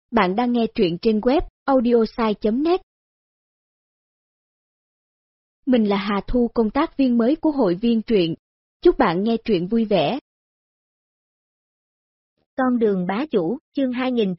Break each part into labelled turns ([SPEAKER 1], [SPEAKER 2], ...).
[SPEAKER 1] Bạn đang nghe truyện trên web audiosai.net. Mình là Hà Thu, công tác viên mới của hội viên truyện. Chúc bạn nghe truyện vui vẻ.
[SPEAKER 2] Con đường bá chủ, chương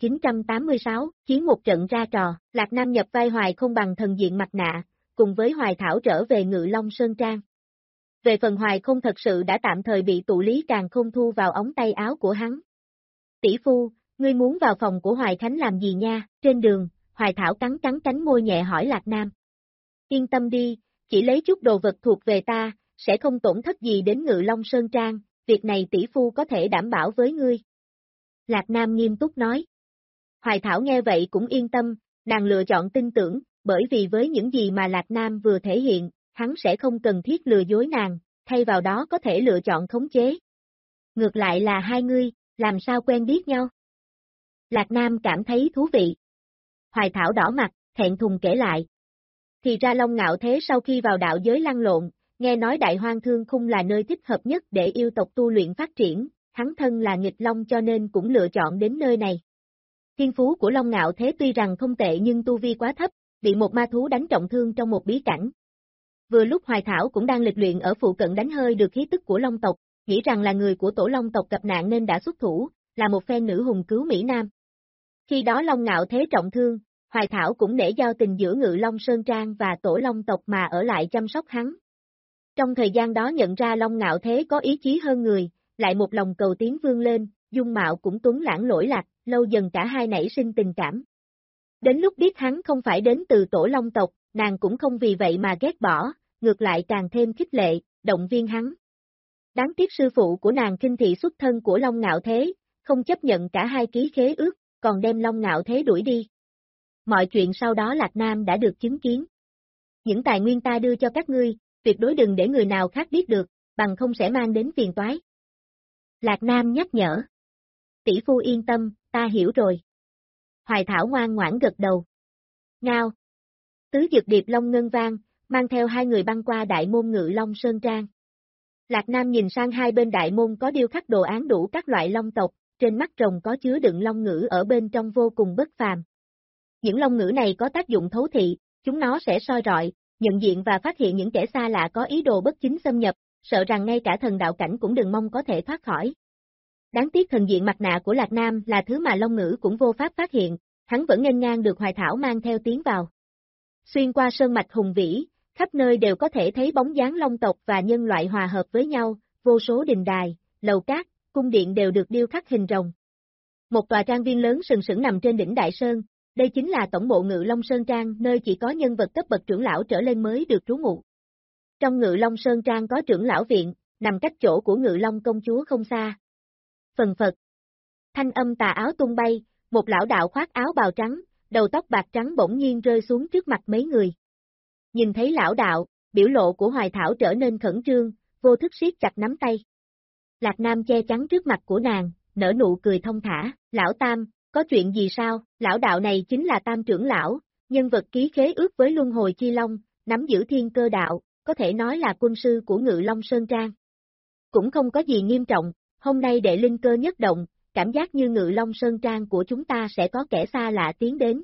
[SPEAKER 2] 2986, chiến một trận ra trò, Lạc Nam nhập vai Hoài không bằng thần diện mặt nạ, cùng với Hoài Thảo trở về Ngự Long Sơn Trang. Về phần Hoài không thật sự đã tạm thời bị tụ lý càng không thu vào ống tay áo của hắn. Tỷ phu, ngươi muốn vào phòng của Hoài Khánh làm gì nha? Trên đường, Hoài Thảo cắn cánh môi nhẹ hỏi Lạc Nam. Yên tâm đi, chỉ lấy chút đồ vật thuộc về ta, sẽ không tổn thất gì đến Ngự Long Sơn Trang, việc này tỷ phu có thể đảm bảo với ngươi. Lạc Nam nghiêm túc nói. Hoài Thảo nghe vậy cũng yên tâm, nàng lựa chọn tin tưởng, bởi vì với những gì mà Lạc Nam vừa thể hiện, hắn sẽ không cần thiết lừa dối nàng, thay vào đó có thể lựa chọn khống chế. Ngược lại là hai ngươi, làm sao quen biết nhau? Lạc Nam cảm thấy thú vị. Hoài Thảo đỏ mặt, thẹn thùng kể lại. Thì ra Long Ngạo Thế sau khi vào đạo giới lăn lộn, nghe nói Đại Hoang Thương Khung là nơi thích hợp nhất để yêu tộc tu luyện phát triển, hắn thân là nghịch long cho nên cũng lựa chọn đến nơi này. Thiên phú của Long Ngạo Thế tuy rằng không tệ nhưng tu vi quá thấp, bị một ma thú đánh trọng thương trong một bí cảnh. Vừa lúc Hoài Thảo cũng đang lịch luyện ở phụ cận đánh hơi được khí tức của Long tộc, nghĩ rằng là người của tổ Long tộc gặp nạn nên đã xuất thủ, là một phen nữ hùng cứu Mỹ Nam. Khi đó Long Ngạo Thế trọng thương, Hoài Thảo cũng nể giao tình giữa Ngự Long Sơn Trang và tổ Long tộc mà ở lại chăm sóc hắn. Trong thời gian đó nhận ra Long Ngạo Thế có ý chí hơn người, lại một lòng cầu tiến vươn lên, dung mạo cũng tuấn lãng lỗi lạc, lâu dần cả hai nảy sinh tình cảm. Đến lúc biết hắn không phải đến từ tổ Long tộc, nàng cũng không vì vậy mà ghét bỏ, ngược lại càng thêm khích lệ, động viên hắn. Đáng tiếc sư phụ của nàng kinh thị xuất thân của Long Ngạo Thế, không chấp nhận cả hai ký khế ước, còn đem Long Ngạo Thế đuổi đi. Mọi chuyện sau đó Lạc Nam đã được chứng kiến. Những tài nguyên ta đưa cho các ngươi, tuyệt đối đừng để người nào khác biết được, bằng không sẽ mang đến phiền toái. Lạc Nam nhắc nhở. Tỷ phu yên tâm, ta hiểu rồi. Hoài Thảo ngoan ngoãn gật đầu. Ngao. Tứ dực điệp long ngân vang, mang theo hai người băng qua đại môn Ngự Long Sơn Trang. Lạc Nam nhìn sang hai bên đại môn có điêu khắc đồ án đủ các loại long tộc, trên mắt rồng có chứa đựng long ngữ ở bên trong vô cùng bất phàm. Những long ngữ này có tác dụng thấu thị, chúng nó sẽ soi rọi, nhận diện và phát hiện những kẻ xa lạ có ý đồ bất chính xâm nhập, sợ rằng ngay cả thần đạo cảnh cũng đừng mong có thể thoát khỏi. Đáng tiếc thần diện mặt nạ của Lạc Nam là thứ mà long ngữ cũng vô pháp phát hiện, hắn vẫn nghênh ngang được Hoài Thảo mang theo tiến vào. Xuyên qua sơn mạch hùng vĩ, khắp nơi đều có thể thấy bóng dáng long tộc và nhân loại hòa hợp với nhau, vô số đình đài, lầu cát, cung điện đều được điêu khắc hình rồng. Một tòa trang viên lớn sừng sững nằm trên đỉnh Đại Sơn, đây chính là tổng bộ Ngự Long Sơn Trang nơi chỉ có nhân vật cấp bậc trưởng lão trở lên mới được trú ngụ. Trong Ngự Long Sơn Trang có trưởng lão viện, nằm cách chỗ của Ngự Long công chúa không xa. Phần phật. Thanh âm tà áo tung bay, một lão đạo khoác áo bào trắng, đầu tóc bạc trắng bỗng nhiên rơi xuống trước mặt mấy người. Nhìn thấy lão đạo, biểu lộ của Hoài Thảo trở nên khẩn trương, vô thức siết chặt nắm tay. Lạc Nam che chắn trước mặt của nàng, nở nụ cười thông thả, lão Tam, có chuyện gì sao? Lão đạo này chính là Tam trưởng lão, nhân vật ký khế ước với Luân Hồi Chi Long, nắm giữ thiên cơ đạo, có thể nói là quân sư của Ngự Long Sơn Trang. Cũng không có gì nghiêm trọng, hôm nay đệ linh cơ nhất động, cảm giác như Ngự Long Sơn Trang của chúng ta sẽ có kẻ xa lạ tiến đến.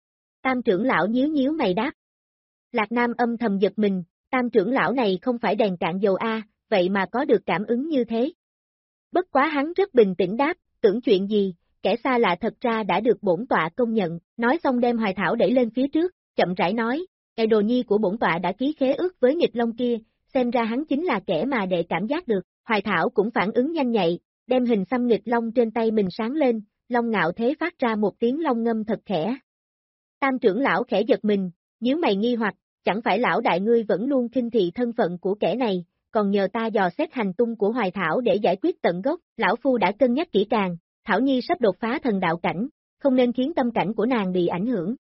[SPEAKER 2] Tam trưởng lão nhíu nhíu mày đáp. Lạc Nam âm thầm giật mình, Tam trưởng lão này không phải đèn cạn dầu a, vậy mà có được cảm ứng như thế. Bất quá hắn rất bình tĩnh đáp, tưởng chuyện gì, kẻ xa lạ thật ra đã được bổn tọa công nhận, nói xong đem Hoài Thảo đẩy lên phía trước, chậm rãi nói, kẻ đồ nhi của bổn tọa đã ký khế ước với nghịch long kia, xem ra hắn chính là kẻ mà đệ cảm giác được. Hoài Thảo cũng phản ứng nhanh nhạy, đem hình xăm nghịch long trên tay mình sáng lên, Long Ngạo Thế phát ra một tiếng long ngâm thật khẽ. Tam trưởng lão khẽ giật mình, nhíu mày nghi hoặc, chẳng phải lão đại ngươi vẫn luôn khinh thị thân phận của kẻ này, còn nhờ ta dò xét hành tung của Hoài Thảo để giải quyết tận gốc, lão phu đã cân nhắc kỹ càng, Thảo Nhi sắp đột phá thần đạo cảnh, không nên khiến tâm cảnh của nàng bị ảnh hưởng.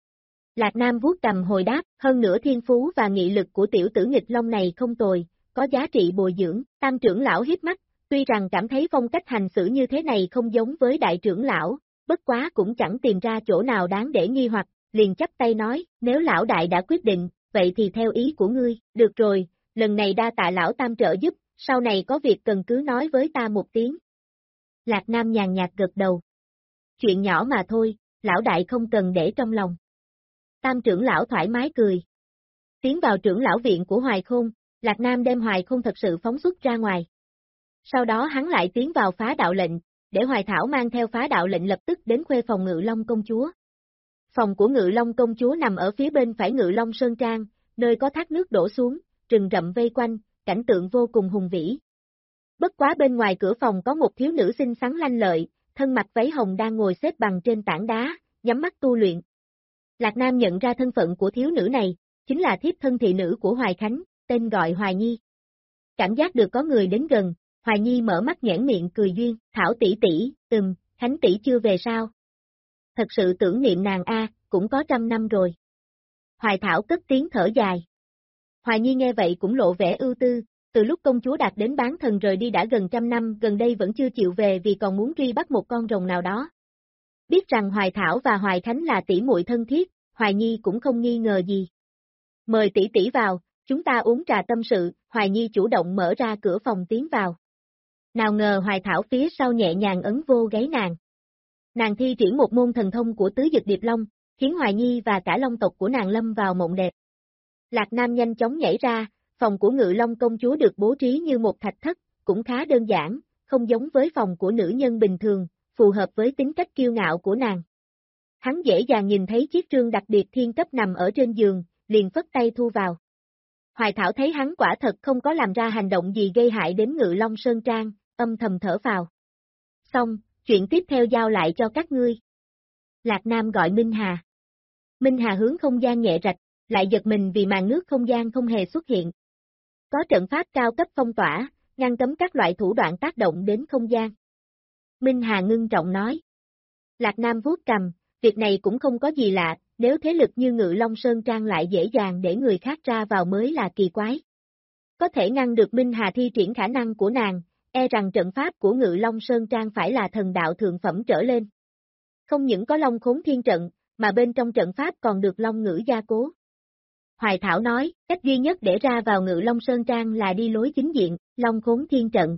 [SPEAKER 2] Lạc Nam vuốt cầm hồi đáp, hơn nữa thiên phú và nghị lực của tiểu tử nghịch long này không tồi, có giá trị bồi dưỡng. Tam trưởng lão híp mắt, tuy rằng cảm thấy phong cách hành xử như thế này không giống với đại trưởng lão, bất quá cũng chẳng tìm ra chỗ nào đáng để nghi hoặc, liền chắp tay nói, nếu lão đại đã quyết định, vậy thì theo ý của ngươi, được rồi, lần này đa tạ lão Tam trợ giúp, sau này có việc cần cứ nói với ta một tiếng. Lạc Nam nhàn nhạt gật đầu. Chuyện nhỏ mà thôi, lão đại không cần để trong lòng. Tam trưởng lão thoải mái cười. Tiến vào trưởng lão viện của Hoài Khôn, Lạc Nam đem Hoài Khôn thật sự phóng xuất ra ngoài. Sau đó hắn lại tiến vào phá đạo lệnh, để Hoài Thảo mang theo phá đạo lệnh lập tức đến khuê phòng Ngự Long công chúa. Phòng của Ngự Long công chúa nằm ở phía bên phải Ngự Long Sơn Trang, nơi có thác nước đổ xuống, rừng rậm vây quanh, cảnh tượng vô cùng hùng vĩ. Bất quá bên ngoài cửa phòng có một thiếu nữ xinh xắn lanh lợi, thân mặc váy hồng đang ngồi xếp bằng trên tảng đá, nhắm mắt tu luyện. Lạc Nam nhận ra thân phận của thiếu nữ này, chính là thiếp thân thị nữ của Hoài Khánh, tên gọi Hoài Nhi. Cảm giác được có người đến gần, Hoài Nhi mở mắt nhoẻn miệng cười duyên, Thảo tỷ tỷ, Khánh tỷ chưa về sao? Thật sự tưởng niệm nàng cũng có 100 năm rồi. Hoài Thảo cất tiếng thở dài. Hoài Nhi nghe vậy cũng lộ vẻ ưu tư, từ lúc công chúa đạt đến bán thần rời đi đã gần 100 năm, gần đây vẫn chưa chịu về vì còn muốn truy bắt một con rồng nào đó. Biết rằng Hoài Thảo và Hoài Khánh là tỷ muội thân thiết, Hoài Nhi cũng không nghi ngờ gì. Mời tỷ tỷ vào, chúng ta uống trà tâm sự, Hoài Nhi chủ động mở ra cửa phòng tiến vào. Nào ngờ Hoài Thảo phía sau nhẹ nhàng ấn vô gáy nàng. Nàng thi triển một môn thần thông của tứ dực điệp long, khiến Hoài Nhi và cả long tộc của nàng lâm vào mộng đẹp. Lạc Nam nhanh chóng nhảy ra, phòng của Ngự Long công chúa được bố trí như một thạch thất, cũng khá đơn giản, không giống với phòng của nữ nhân bình thường, phù hợp với tính cách kiêu ngạo của nàng. Hắn dễ dàng nhìn thấy chiếc trương đặc biệt thiên cấp nằm ở trên giường, liền phất tay thu vào. Hoài Thảo thấy hắn quả thật không có làm ra hành động gì gây hại đến Ngự Long Sơn Trang, âm thầm thở phào. Xong, chuyện tiếp theo giao lại cho các ngươi. Lạc Nam gọi Minh Hà. Minh Hà hướng không gian nhẹ rạch, lại giật mình vì màn nước không gian không hề xuất hiện. Có trận pháp cao cấp phong tỏa, ngăn cấm các loại thủ đoạn tác động đến không gian. Minh Hà ngưng trọng nói. Lạc Nam vuốt cầm, việc này cũng không có gì lạ, nếu thế lực như Ngự Long Sơn Trang lại dễ dàng để người khác ra vào mới là kỳ quái. Có thể ngăn được Minh Hà thi triển khả năng của nàng, e rằng trận pháp của Ngự Long Sơn Trang phải là thần đạo thượng phẩm trở lên. Không những có Long Khốn Thiên Trận, mà bên trong trận pháp còn được Long Ngữ gia cố. Hoài Thảo nói, cách duy nhất để ra vào Ngự Long Sơn Trang là đi lối chính diện, Long Khốn Thiên Trận.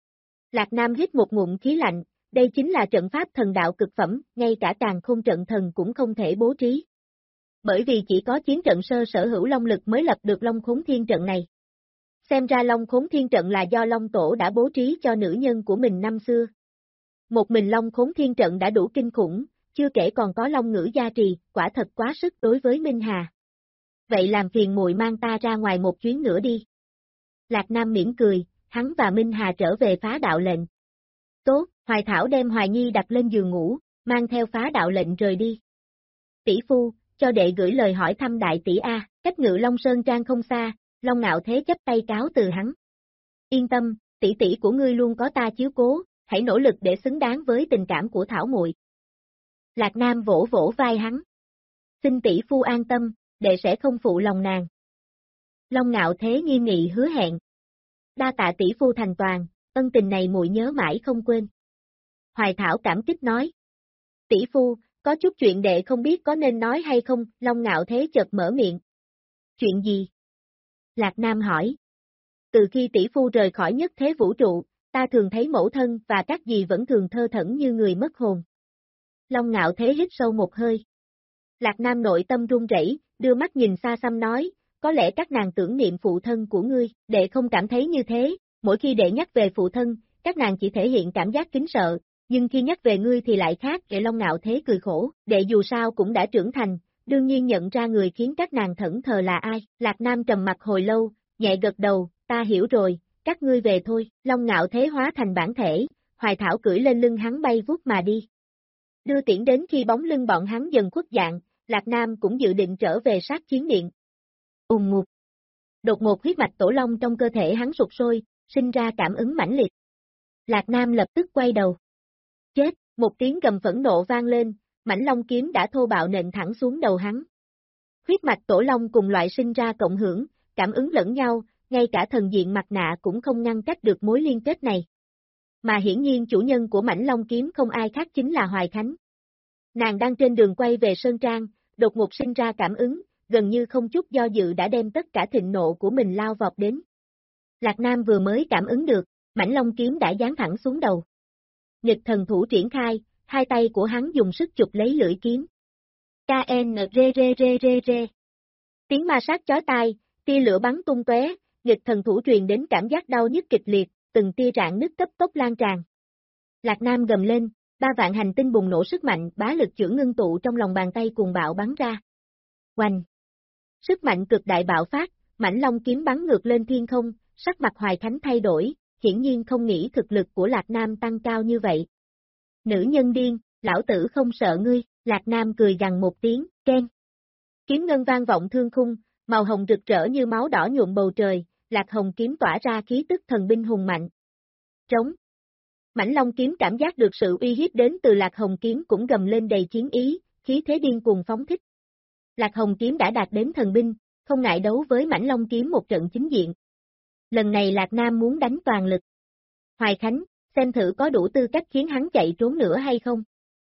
[SPEAKER 2] Lạc Nam hít một ngụm khí lạnh, đây chính là trận pháp thần đạo cực phẩm, ngay cả Càn Khôn trận thần cũng không thể bố trí. Bởi vì chỉ có chiến trận sơ sở hữu long lực mới lập được Long Khốn Thiên Trận này. Xem ra Long Khốn Thiên Trận là do Long Tổ đã bố trí cho nữ nhân của mình năm xưa. Một mình Long Khốn Thiên Trận đã đủ kinh khủng, chưa kể còn có Long Ngữ gia trì, quả thật quá sức đối với Minh Hà. Vậy làm phiền muội mang ta ra ngoài một chuyến nữa đi. Lạc Nam mỉm cười, hắn và Minh Hà trở về phá đạo lệnh. Tốt, Hoài Thảo đem Hoài Nhi đặt lên giường ngủ, mang theo phá đạo lệnh rời đi. Tỷ phu, cho đệ gửi lời hỏi thăm đại tỷ A, cách Ngự Long Sơn Trang không xa, Long Ngạo Thế chấp tay cáo từ hắn. Yên tâm, tỷ tỷ của ngươi luôn có ta chiếu cố, hãy nỗ lực để xứng đáng với tình cảm của Thảo muội. Lạc Nam vỗ vỗ vai hắn. Xin tỷ phu an tâm, đệ sẽ không phụ lòng nàng. Long Ngạo Thế nghiêm nghị hứa hẹn. Đa tạ tỷ phu thành toàn, ân tình này muội nhớ mãi không quên. Hoài Thảo cảm kích nói. Tỷ phu, có chút chuyện đệ không biết có nên nói hay không, Long Ngạo Thế chợt mở miệng. Chuyện gì? Lạc Nam hỏi. Từ khi tỷ phu rời khỏi nhất thế vũ trụ, ta thường thấy mẫu thân và các dì vẫn thường thơ thẩn như người mất hồn. Long Ngạo Thế hít sâu một hơi. Lạc Nam nội tâm run rẩy, đưa mắt nhìn xa xăm nói, có lẽ các nàng tưởng niệm phụ thân của ngươi, đệ không cảm thấy như thế, mỗi khi đệ nhắc về phụ thân, các nàng chỉ thể hiện cảm giác kính sợ, nhưng khi nhắc về ngươi thì lại khác, để Long Ngạo Thế cười khổ, đệ dù sao cũng đã trưởng thành, đương nhiên nhận ra người khiến các nàng thẫn thờ là ai. Lạc Nam trầm mặt hồi lâu, nhẹ gật đầu, ta hiểu rồi, các ngươi về thôi. Long Ngạo Thế hóa thành bản thể, Hoài Thảo cưỡi lên lưng hắn bay vút mà đi. Đưa tiễn đến khi bóng lưng bọn hắn dần khuất dạng, Lạc Nam cũng dự định trở về sát chiến điện. Ngục. Đột ngột huyết mạch tổ long trong cơ thể hắn sụt sôi, sinh ra cảm ứng mãnh liệt. Lạc Nam lập tức quay đầu. Chết, một tiếng gầm phẫn nộ vang lên, mãnh long kiếm đã thô bạo nện thẳng xuống đầu hắn. Huyết mạch tổ long cùng loại sinh ra cộng hưởng, cảm ứng lẫn nhau, ngay cả thần diện mặt nạ cũng không ngăn cách được mối liên kết này. Mà hiển nhiên chủ nhân của mãnh long kiếm không ai khác chính là Hoài Khánh. Nàng đang trên đường quay về Sơn Trang, đột ngột sinh ra cảm ứng, gần như không chút do dự đã đem tất cả thịnh nộ của mình lao vọt đến. Lạc Nam vừa mới cảm ứng được, mãnh long kiếm đã giáng thẳng xuống đầu. Nghịch thần thủ triển khai, hai tay của hắn dùng sức chụp lấy lưỡi kiếm. KNRRRR. Tiếng ma sát chói tai, tia lửa bắn tung tóe, nghịch thần thủ truyền đến cảm giác đau nhức kịch liệt, từng tia rạn nứt cấp tốc lan tràn. Lạc Nam gầm lên, 3 vạn hành tinh bùng nổ sức mạnh, bá lực chưởng ngưng tụ trong lòng bàn tay cuồng bạo bắn ra. Oanh! Sức mạnh cực đại bạo phát, mãnh long kiếm bắn ngược lên thiên không, sắc mặt Hoài Khánh thay đổi, hiển nhiên không nghĩ thực lực của Lạc Nam tăng cao như vậy. Nữ nhân điên, lão tử không sợ ngươi, Lạc Nam cười gằn một tiếng, keng. Kiếm ngân vang vọng thương khung, màu hồng rực rỡ như máu đỏ nhuộm bầu trời, Lạc Hồng kiếm tỏa ra khí tức thần binh hùng mạnh. Trống. Mãnh long kiếm cảm giác được sự uy hiếp đến từ Lạc Hồng kiếm cũng gầm lên đầy chiến ý, khí thế điên cuồng phóng thích. Lạc Hồng kiếm đã đạt đến thần binh, không ngại đấu với mãnh long kiếm một trận chính diện. Lần này Lạc Nam muốn đánh toàn lực. Hoài Khánh, xem thử có đủ tư cách khiến hắn chạy trốn nữa hay không.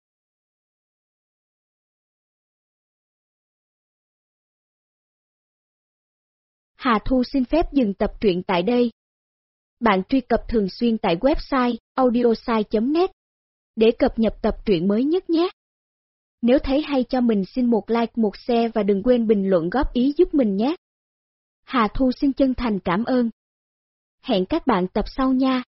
[SPEAKER 1] Hà Thu xin phép dừng tập truyện tại đây. Bạn truy cập thường xuyên tại website audiosai.net để cập nhật tập truyện mới nhất nhé. Nếu thấy hay cho mình xin một like, một share và đừng quên bình luận góp ý giúp mình nhé. Hà Thu xin chân thành cảm ơn. Hẹn các bạn tập sau nha.